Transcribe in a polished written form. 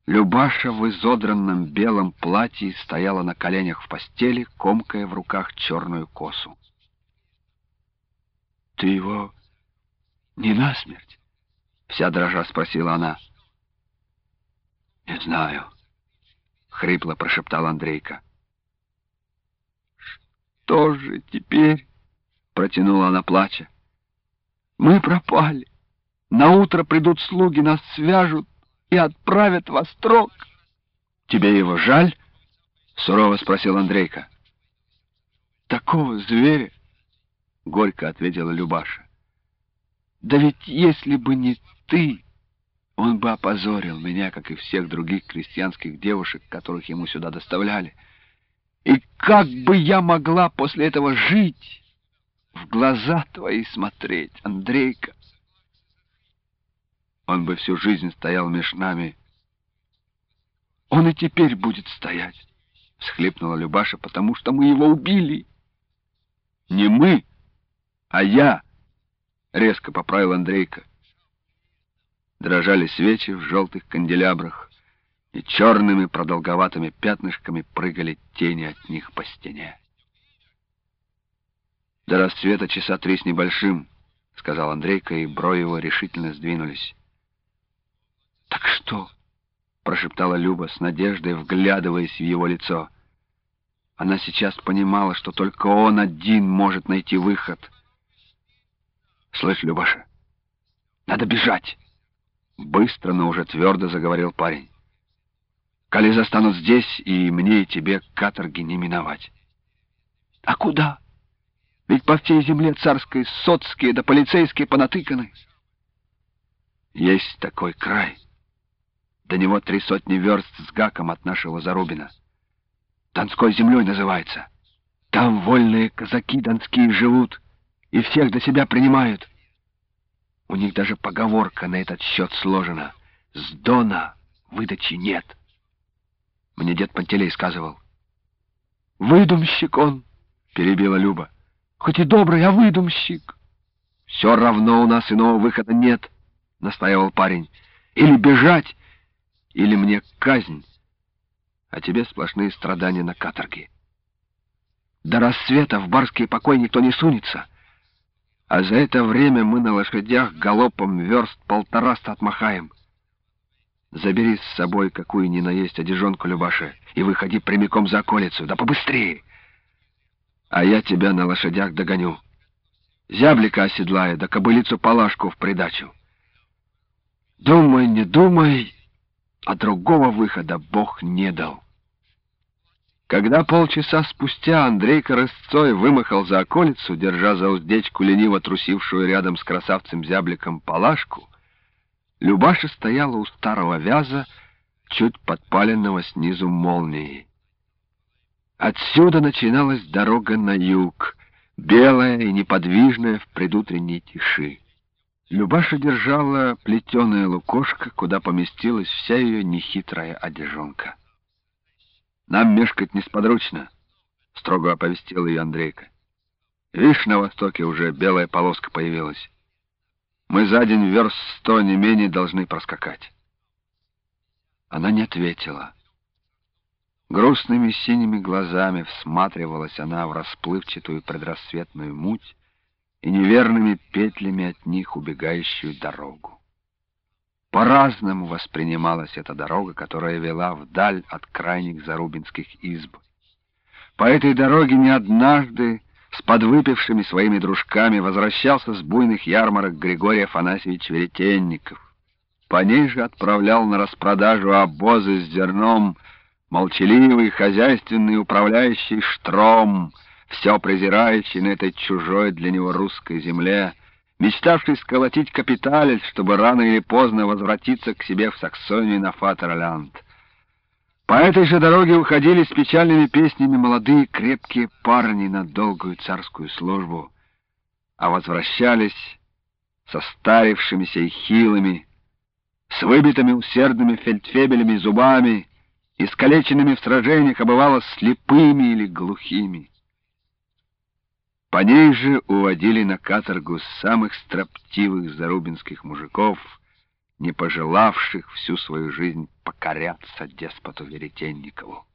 Любаша в изодранном белом платье стояла на коленях в постели, комкая в руках черную косу. «Ты его не насмерть?» — вся дрожа спросила она. «Не знаю», — хрипло прошептал Андрейка. «Что же теперь?» — протянула она, плача. «Мы пропали. Наутро придут слуги, нас свяжут и отправят в Острог». «Тебе его жаль?» — сурово спросил Андрейка. «Такого зверя?» — горько ответила Любаша. «Да ведь если бы не ты, он бы опозорил меня, как и всех других крестьянских девушек, которых ему сюда доставляли. И как бы я могла после этого жить, в глаза твои смотреть, Андрейка? Он бы всю жизнь стоял меж нами. Он и теперь будет стоять», — всхлипнула Любаша, «потому что мы его убили». «Не мы, а я», — резко поправил Андрейка. Дрожали свечи в желтых канделябрах, и черными продолговатыми пятнышками прыгали тени от них по стене. «До рассвета часа 3 с небольшим», — сказал Андрейка, и брови его решительно сдвинулись. «Так что?» — прошептала Люба с надеждой, вглядываясь в его лицо. Она сейчас понимала, что только он один может найти выход. «Слышь, Любаша, надо бежать!» Быстро, но уже твердо заговорил парень. «Коли застанут здесь, и мне, и тебе каторги не миновать». «А куда? Ведь по всей земле царской соцкие да полицейские понатыканы». «Есть такой край. До него 300 верст с гаком от нашего Зарубина. Донской землей называется. Там вольные казаки донские живут, и всех до себя принимают. У них даже поговорка на этот счет сложена: с Дона выдачи нет. Мне дед Пантелей сказывал». «Выдумщик он», — перебила Люба. «Хоть и добрый, а выдумщик». «Все равно у нас иного выхода нет», — настаивал парень. «Или бежать, или мне казнь, а тебе сплошные страдания на каторге. До рассвета в барский покой никто не сунется, а за это время мы на лошадях галопом верст 150 отмахаем. Забери с собой какую ни наесть одежонку, Любаша, и выходи прямиком за околицу, да побыстрее. А я тебя на лошадях догоню. Зяблика оседлаю, да кобылицу Палашку в придачу. Думай, не думай, а другого выхода Бог не дал». Когда полчаса спустя Андрейка рысцой вымахал за околицу, держа за уздечку лениво трусившую рядом с красавцем зябликом Палашку, Любаша стояла у старого вяза, чуть подпаленного снизу молнией. Отсюда начиналась дорога на юг, белая и неподвижная в предутренней тиши. Любаша держала плетеное лукошко, куда поместилась вся ее нехитрая одежонка. «Нам мешкать несподручно», — строго оповестил ее Андрейка. «Видишь, на востоке уже белая полоска появилась. Мы за день верст 100 не менее должны проскакать». Она не ответила. Грустными синими глазами всматривалась она в расплывчатую предрассветную муть и неверными петлями от них убегающую дорогу. По-разному воспринималась эта дорога, которая вела вдаль от крайних зарубинских изб. По этой дороге не однажды с подвыпившими своими дружками возвращался с буйных ярмарок Григорий Афанасьевич Веретенников. По ней же отправлял на распродажу обозы с зерном молчаливый, хозяйственный управляющий Штром, все презирающий на этой чужой для него русской земле, мечтавший сколотить капиталец, чтобы рано или поздно возвратиться к себе в Саксонию на Фатерлянд. По этой же дороге уходили с печальными песнями молодые крепкие парни на долгую царскую службу, а возвращались состарившимися и хилыми, с выбитыми усердными фельдфебелями зубами, искалеченными в сражениях, а бывало слепыми или глухими. По ней же уводили на каторгу самых строптивых зарубинских мужиков, не пожелавших всю свою жизнь покоряться деспоту Веретенникову.